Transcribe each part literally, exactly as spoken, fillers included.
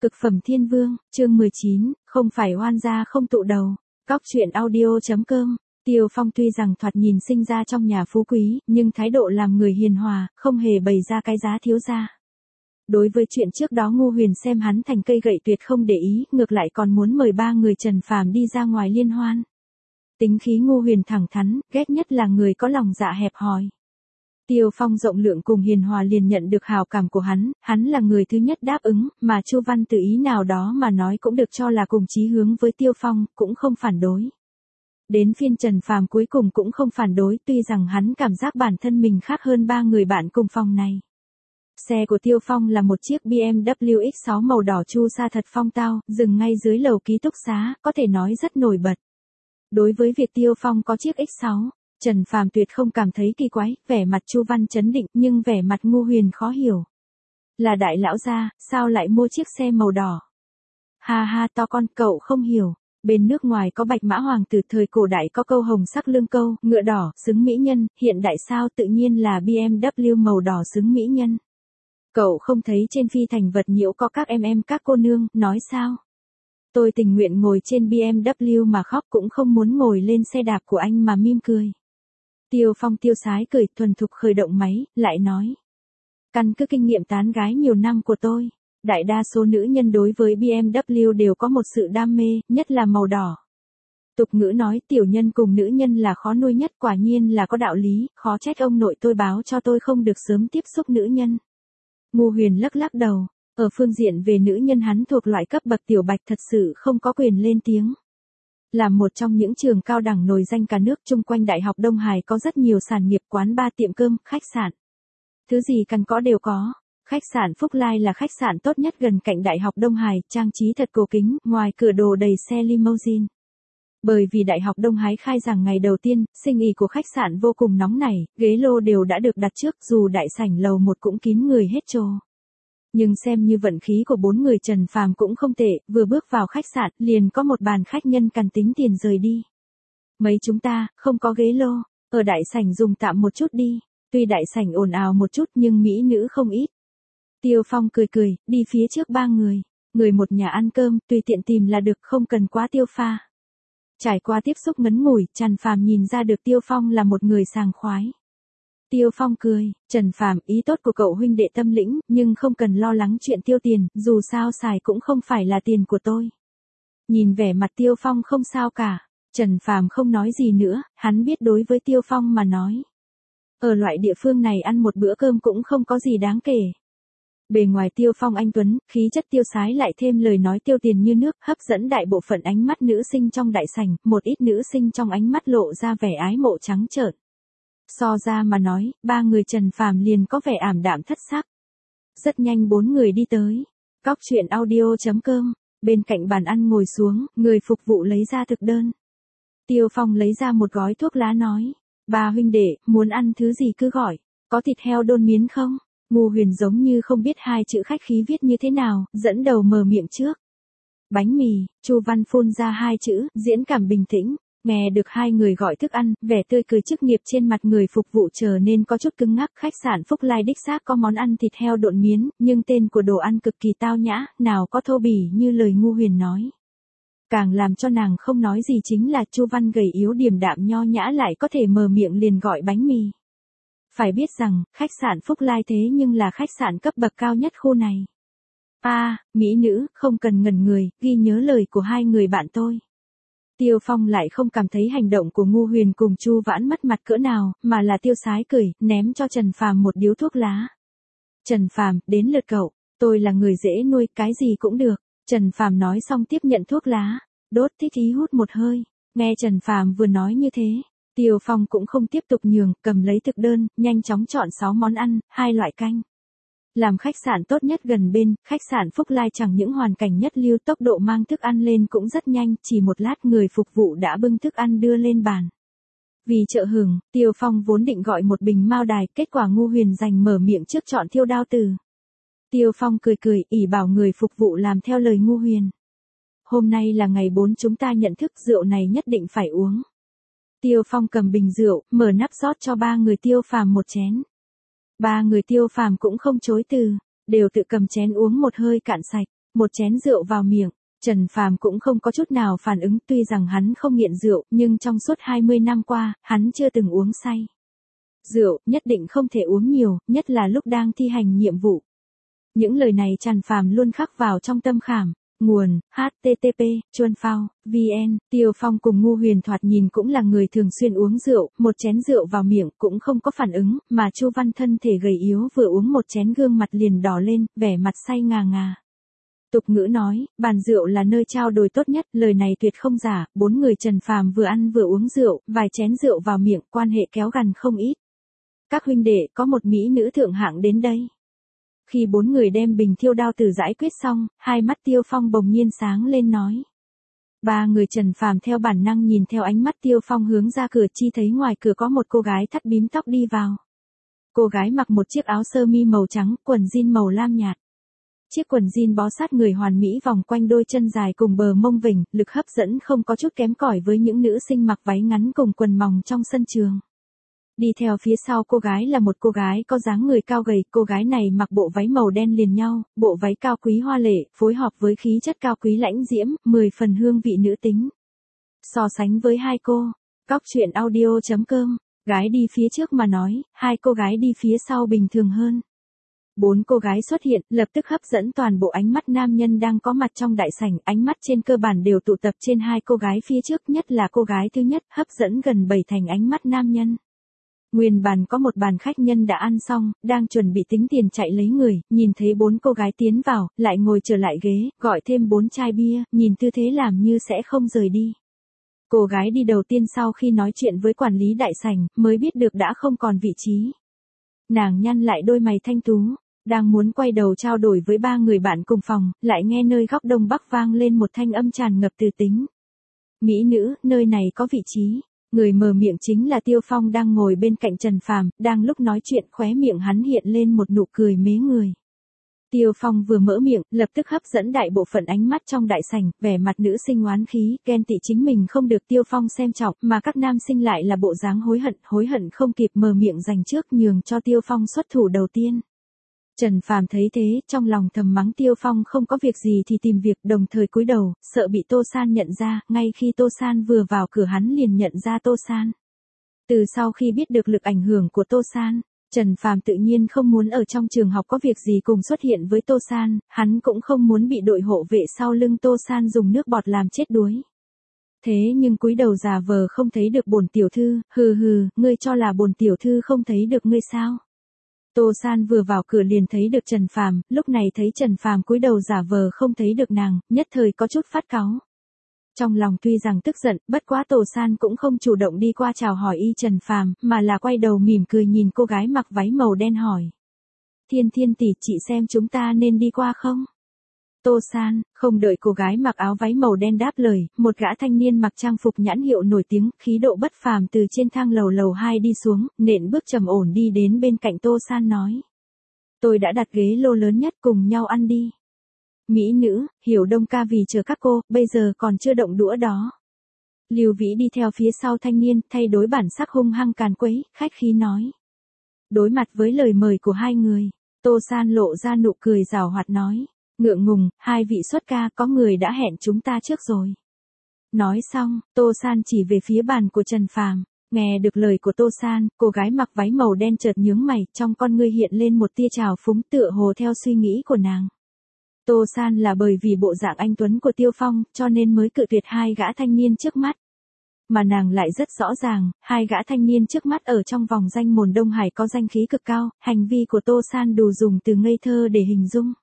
Cực phẩm thiên vương, chương mười chín, không phải oan gia không tụ đầu. Cóc truyện audio chấm com. Tiêu Phong tuy rằng thoạt nhìn sinh ra trong nhà phú quý, nhưng thái độ làm người hiền hòa, không hề bày ra cái giá thiếu gia. Đối với chuyện trước đó Ngô Huyền xem hắn thành cây gậy tuyệt không để ý, ngược lại còn muốn mời ba người Trần Phàm đi ra ngoài liên hoan. Tính khí Ngô Huyền thẳng thắn, ghét nhất là người có lòng dạ hẹp hòi. Tiêu Phong rộng lượng cùng hiền hòa liền nhận được hào cảm của hắn, hắn là người thứ nhất đáp ứng, mà Chu Văn từ ý nào đó mà nói cũng được cho là cùng chí hướng với Tiêu Phong, cũng không phản đối. Đến phiên Trần Phàm cuối cùng cũng không phản đối, tuy rằng hắn cảm giác bản thân mình khác hơn ba người bạn cùng phòng này. Xe của Tiêu Phong là một chiếc bê em vê ích sáu màu đỏ chu sa thật phong tao, dừng ngay dưới lầu ký túc xá, có thể nói rất nổi bật. Đối với việc Tiêu Phong có chiếc ích sáu, Trần Phàm tuyệt không cảm thấy kỳ quái, vẻ mặt Chu Văn chấn định, nhưng vẻ mặt Ngô Huyền khó hiểu. Là đại lão gia, sao lại mua chiếc xe màu đỏ? Ha ha, to con, cậu không hiểu. Bên nước ngoài có bạch mã hoàng tử, thời cổ đại có câu hồng sắc lương câu, ngựa đỏ, xứng mỹ nhân, hiện đại sao tự nhiên là bê em vê màu đỏ xứng mỹ nhân. Cậu không thấy trên phi thành vật nhiễu có các em em các cô nương, nói sao? Tôi tình nguyện ngồi trên bê em vê mà khóc cũng không muốn ngồi lên xe đạp của anh mà mỉm cười. Tiêu Phong tiêu sái cười, thuần thục khởi động máy, lại nói. Căn cứ kinh nghiệm tán gái nhiều năm của tôi, đại đa số nữ nhân đối với bê em vê đều có một sự đam mê, nhất là màu đỏ. Tục ngữ nói tiểu nhân cùng nữ nhân là khó nuôi nhất, quả nhiên là có đạo lý, khó trách ông nội tôi báo cho tôi không được sớm tiếp xúc nữ nhân. Ngô Huyền lắc lắc đầu, ở phương diện về nữ nhân hắn thuộc loại cấp bậc tiểu bạch, thật sự không có quyền lên tiếng. Là một trong những trường cao đẳng nổi danh cả nước, chung quanh Đại học Đông Hải có rất nhiều sản nghiệp, quán bar, tiệm cơm, khách sạn. Thứ gì cần có đều có. Khách sạn Phúc Lai là khách sạn tốt nhất gần cạnh Đại học Đông Hải, trang trí thật cổ kính, ngoài cửa đồ đầy xe limousine. Bởi vì Đại học Đông Hải khai giảng ngày đầu tiên, sinh ý của khách sạn vô cùng nóng nảy, ghế lô đều đã được đặt trước, dù đại sảnh lầu một cũng kín người hết trô. Nhưng xem như vận khí của bốn người Trần Phàm cũng không tệ, vừa bước vào khách sạn, liền có một bàn khách nhân cần tính tiền rời đi. Mấy chúng ta, không có ghế lô, ở đại sảnh dùng tạm một chút đi, tuy đại sảnh ồn ào một chút nhưng mỹ nữ không ít. Tiêu Phong cười cười, đi phía trước ba người, người một nhà ăn cơm, tùy tiện tìm là được, không cần quá tiêu pha. Trải qua tiếp xúc ngắn ngủi, Trần Phàm nhìn ra được Tiêu Phong là một người sảng khoái. Tiêu Phong cười, Trần Phàm, ý tốt của cậu huynh đệ tâm lĩnh, nhưng không cần lo lắng chuyện tiêu tiền, dù sao xài cũng không phải là tiền của tôi. Nhìn vẻ mặt Tiêu Phong không sao cả, Trần Phàm không nói gì nữa, hắn biết đối với Tiêu Phong mà nói. Ở loại địa phương này ăn một bữa cơm cũng không có gì đáng kể. Bề ngoài Tiêu Phong anh tuấn, khí chất tiêu sái lại thêm lời nói tiêu tiền như nước, hấp dẫn đại bộ phận ánh mắt nữ sinh trong đại sảnh, một ít nữ sinh trong ánh mắt lộ ra vẻ ái mộ trắng trợn. So ra mà nói, ba người Trần Phàm liền có vẻ ảm đạm thất sắc. Rất nhanh bốn người đi tới. Cóc truyện audio chấm com, bên cạnh bàn ăn ngồi xuống, người phục vụ lấy ra thực đơn. Tiêu Phong lấy ra một gói thuốc lá nói. Ba huynh đệ, muốn ăn thứ gì cứ gọi, có thịt heo đôn miến không? Ngô Huyền giống như không biết hai chữ khách khí viết như thế nào, dẫn đầu mở miệng trước. Bánh mì, Chu Văn phun ra hai chữ, diễn cảm bình tĩnh. Nghe được hai người gọi thức ăn, vẻ tươi cười chức nghiệp trên mặt người phục vụ trở nên có chút cứng ngắc. Khách sạn Phúc Lai đích xác có món ăn thịt heo độn miến, nhưng tên của đồ ăn cực kỳ tao nhã, nào có thô bỉ như lời Ngô Huyền nói. Càng làm cho nàng không nói gì chính là Chu Văn gầy yếu điềm đạm nho nhã lại có thể mở miệng liền gọi bánh mì. Phải biết rằng, khách sạn Phúc Lai thế nhưng là khách sạn cấp bậc cao nhất khu này. A, à, mỹ nữ, không cần ngẩn người, ghi nhớ lời của hai người bạn tôi. Tiêu Phong lại không cảm thấy hành động của Ngô Huyền cùng Chu Vãn mất mặt cỡ nào, mà là tiêu sái cười, ném cho Trần Phàm một điếu thuốc lá. Trần Phàm, đến lượt cậu, tôi là người dễ nuôi, cái gì cũng được. Trần Phàm nói xong tiếp nhận thuốc lá, đốt thích ý hút một hơi. Nghe Trần Phàm vừa nói như thế, Tiêu Phong cũng không tiếp tục nhường, cầm lấy thực đơn, nhanh chóng chọn sáu món ăn, hai loại canh. Làm khách sạn tốt nhất gần bên, khách sạn Phúc Lai chẳng những hoàn cảnh nhất lưu, tốc độ mang thức ăn lên cũng rất nhanh, chỉ một lát người phục vụ đã bưng thức ăn đưa lên bàn. Vì trợ hưởng, Tiêu Phong vốn định gọi một bình mao đài, kết quả Ngô Huyền giành mở miệng trước chọn thiêu đao từ. Tiêu Phong cười cười, ỷ bảo người phục vụ làm theo lời Ngô Huyền. Hôm nay là ngày bốn chúng ta nhận thức, rượu này nhất định phải uống. Tiêu Phong cầm bình rượu, mở nắp rót cho ba người Tiêu Phàm một chén. Ba người Tiêu Phàm cũng không chối từ, đều tự cầm chén uống một hơi cạn sạch. Một chén rượu vào miệng, Trần Phàm cũng không có chút nào phản ứng, tuy rằng hắn không nghiện rượu, nhưng trong suốt hai mươi năm qua, hắn chưa từng uống say. Rượu, nhất định không thể uống nhiều, nhất là lúc đang thi hành nhiệm vụ. Những lời này Trần Phàm luôn khắc vào trong tâm khảm. Nguồn, H T T P, Chuan Phao, V N, Tiêu Phong cùng Ngu Huyền thoạt nhìn cũng là người thường xuyên uống rượu, một chén rượu vào miệng cũng không có phản ứng, mà Chu Văn thân thể gầy yếu vừa uống một chén gương mặt liền đỏ lên, vẻ mặt say ngà ngà. Tục ngữ nói, bàn rượu là nơi trao đổi tốt nhất, lời này tuyệt không giả, bốn người Trần Phàm vừa ăn vừa uống rượu, vài chén rượu vào miệng, quan hệ kéo gần không ít. Các huynh đệ, có một mỹ nữ thượng hạng đến đây. Khi bốn người đem bình thiêu đao tử giải quyết xong, hai mắt Tiêu Phong bỗng nhiên sáng lên nói. Ba người Trần Phàm theo bản năng nhìn theo ánh mắt Tiêu Phong hướng ra cửa, chi thấy ngoài cửa có một cô gái thắt bím tóc đi vào. Cô gái mặc một chiếc áo sơ mi màu trắng, quần jean màu lam nhạt. Chiếc quần jean bó sát người hoàn mỹ vòng quanh đôi chân dài cùng bờ mông vểnh, lực hấp dẫn không có chút kém cỏi với những nữ sinh mặc váy ngắn cùng quần mỏng trong sân trường. Đi theo phía sau cô gái là một cô gái có dáng người cao gầy, cô gái này mặc bộ váy màu đen liền nhau, bộ váy cao quý hoa lệ, phối hợp với khí chất cao quý lãnh diễm, mười phần hương vị nữ tính. So sánh với hai cô, cóc truyện audio chấm com, gái đi phía trước mà nói, hai cô gái đi phía sau bình thường hơn. Bốn cô gái xuất hiện, lập tức hấp dẫn toàn bộ ánh mắt nam nhân đang có mặt trong đại sảnh, ánh mắt trên cơ bản đều tụ tập trên hai cô gái phía trước, nhất là cô gái thứ nhất, hấp dẫn gần bảy thành ánh mắt nam nhân. Nguyên bàn có một bàn khách nhân đã ăn xong, đang chuẩn bị tính tiền chạy lấy người, nhìn thấy bốn cô gái tiến vào, lại ngồi trở lại ghế, gọi thêm bốn chai bia, nhìn tư thế làm như sẽ không rời đi. Cô gái đi đầu tiên sau khi nói chuyện với quản lý đại sảnh, mới biết được đã không còn vị trí. Nàng nhăn lại đôi mày thanh tú, đang muốn quay đầu trao đổi với ba người bạn cùng phòng, lại nghe nơi góc đông bắc vang lên một thanh âm tràn ngập từ tính. Mỹ nữ, nơi này có vị trí. Người mở miệng chính là Tiêu Phong đang ngồi bên cạnh Trần Phàm, đang lúc nói chuyện khóe miệng hắn hiện lên một nụ cười mế người. Tiêu Phong vừa mở miệng, lập tức hấp dẫn đại bộ phận ánh mắt trong đại sảnh, vẻ mặt nữ sinh oán khí, ghen tị chính mình không được Tiêu Phong xem trọng, mà các nam sinh lại là bộ dáng hối hận, hối hận không kịp mở miệng giành trước nhường cho Tiêu Phong xuất thủ đầu tiên. Trần Phàm thấy thế, trong lòng thầm mắng Tiêu Phong không có việc gì thì tìm việc, đồng thời cúi đầu, sợ bị Tô San nhận ra, ngay khi Tô San vừa vào cửa hắn liền nhận ra Tô San. Từ sau khi biết được lực ảnh hưởng của Tô San, Trần Phàm tự nhiên không muốn ở trong trường học có việc gì cùng xuất hiện với Tô San, hắn cũng không muốn bị đội hộ vệ sau lưng Tô San dùng nước bọt làm chết đuối. Thế nhưng cúi đầu giả vờ không thấy được bổn tiểu thư, hừ hừ, ngươi cho là bổn tiểu thư không thấy được ngươi sao? Tô San vừa vào cửa liền thấy được Trần Phàm, lúc này thấy Trần Phàm cúi đầu giả vờ không thấy được nàng, nhất thời có chút phát cáu. Trong lòng tuy rằng tức giận, bất quá Tô San cũng không chủ động đi qua chào hỏi y Trần Phàm, mà là quay đầu mỉm cười nhìn cô gái mặc váy màu đen hỏi. Thiên Thiên tỷ, chị xem chúng ta nên đi qua không? Tô San, không đợi cô gái mặc áo váy màu đen đáp lời, một gã thanh niên mặc trang phục nhãn hiệu nổi tiếng, khí độ bất phàm từ trên thang lầu lầu hai đi xuống, nện bước trầm ổn đi đến bên cạnh Tô San nói. Tôi đã đặt ghế lô lớn nhất, cùng nhau ăn đi. Mỹ nữ, Hiểu Đông ca vì chờ các cô, bây giờ còn chưa động đũa đó. Lưu Vĩ đi theo phía sau thanh niên, thay đối bản sắc hung hăng càn quấy, khách khí nói. Đối mặt với lời mời của hai người, Tô San lộ ra nụ cười giảo hoạt nói. Ngượng ngùng, hai vị xuất ca, có người đã hẹn chúng ta trước rồi. Nói xong, Tô San chỉ về phía bàn của Trần Phàm. Nghe được lời của Tô San, cô gái mặc váy màu đen chợt nhướng mày, trong con ngươi hiện lên một tia trào phúng tựa hồ theo suy nghĩ của nàng. Tô San là bởi vì bộ dạng anh tuấn của Tiêu Phong, cho nên mới cự tuyệt hai gã thanh niên trước mắt. Mà nàng lại rất rõ ràng, hai gã thanh niên trước mắt ở trong vòng danh môn Đông Hải có danh khí cực cao, hành vi của Tô San đủ dùng từ ngây thơ để hình dung.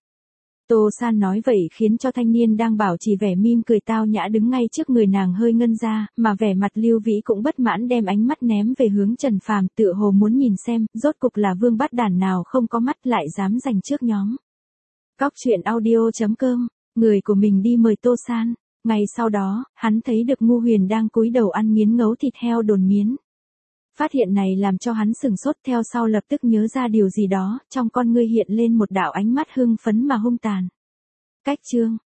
Tô San nói vậy khiến cho thanh niên đang bảo trì vẻ mỉm cười tao nhã đứng ngay trước người nàng hơi ngân ra, mà vẻ mặt Lưu Vĩ cũng bất mãn đem ánh mắt ném về hướng Trần Phàm, tựa hồ muốn nhìn xem, rốt cục là vương bắt đản nào không có mắt lại dám giành trước nhóm. Cóc truyện audio chấm com, người của mình đi mời Tô San, ngày sau đó, hắn thấy được Ngu Huyền đang cúi đầu ăn miếng ngấu thịt heo đồn miến. Phát hiện này làm cho hắn sừng sốt, theo sau lập tức nhớ ra điều gì đó, trong con ngươi hiện lên một đạo ánh mắt hưng phấn mà hung tàn. Cách chương